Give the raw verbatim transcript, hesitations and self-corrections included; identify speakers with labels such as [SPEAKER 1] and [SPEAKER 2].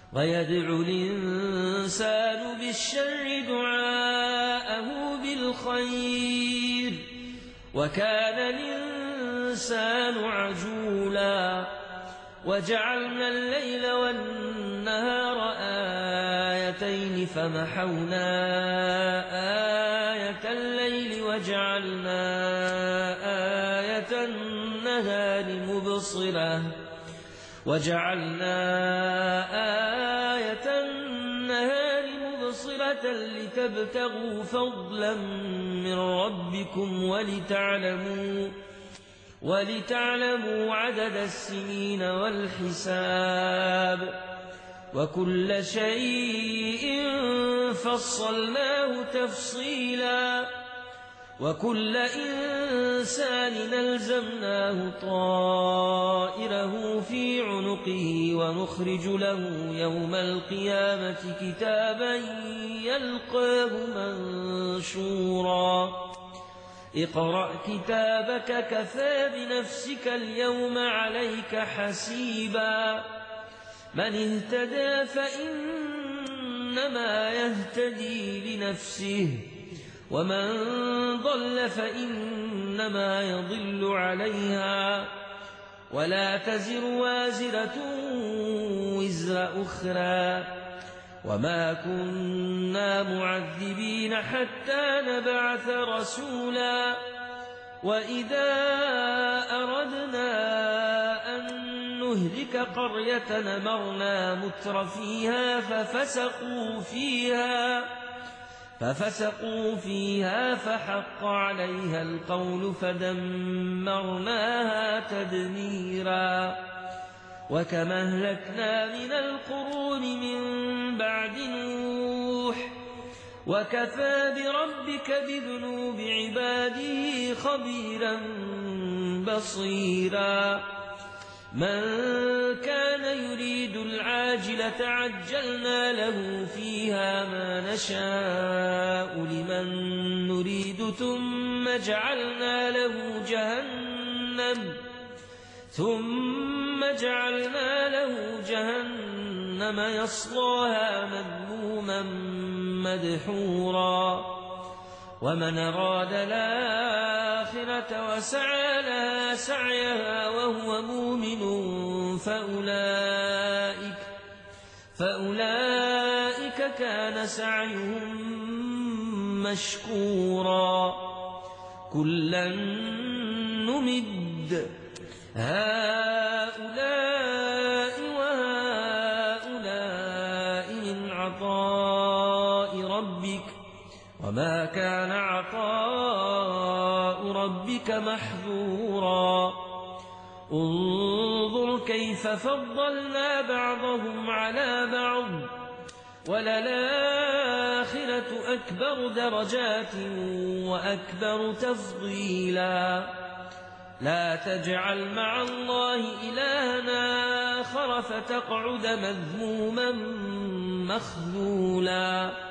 [SPEAKER 1] ويدعو الإنسان بالشر دعاءه بالخير وكان الإنسان عجولا وجعلنا الليل والنهار آيتين فمحونا آية الليل وجعلنا آية النهار مبصرة وجعلنا آية النهار مبصرة لتبتغوا فضلا من ربكم ولتعلموا ولتعلموا عدد السنين والحساب وكل شيء فصلناه تفصيلا وكل إنسان ألزمناه طائره في عنقه ونخرج له يوم القيامة كتابا يلقاه منشورا اقرأ كتابك كفى بنفسك اليوم عليك حسيبا من اهتدى فإنما يهتدي لنفسه ومن ضل فإنما يضل عليها ولا تزر وازرة وزر أخرى وما كنا معذبين حتى نبعث رسولا وإذا أردنا أن نهلك قرية أمرنا متر فيها ففسقوا فيها ففسقوا فيها فحق عليها القول فدمرناها تدميرا وكما أهلكنا من القرون من بعد نوح وكفى بربك بذنوب عباده خبيرا بصيرا من كان يريد العاجلة عجلنا له فيها ما نشاء لمن نريد ثم جعلنا له جهنم ثم جعلنا له جهنم يصلاها مذموما مدحورا ومن أراد الآخرة وسعى لها سعيها وهو مؤمن فأولئك, فأولئك كان سعيهم مشكورا كلا نمد هؤلاء وهؤلاء من عطاء ربك وما كان عطاء ربك محظورا انظر كيف فضلنا بعضهم على بعض وللآخرة أكبر درجات وأكبر تفضيلا لا تجعل مع الله إلهنا آخر فتقعد مذموما مخذولا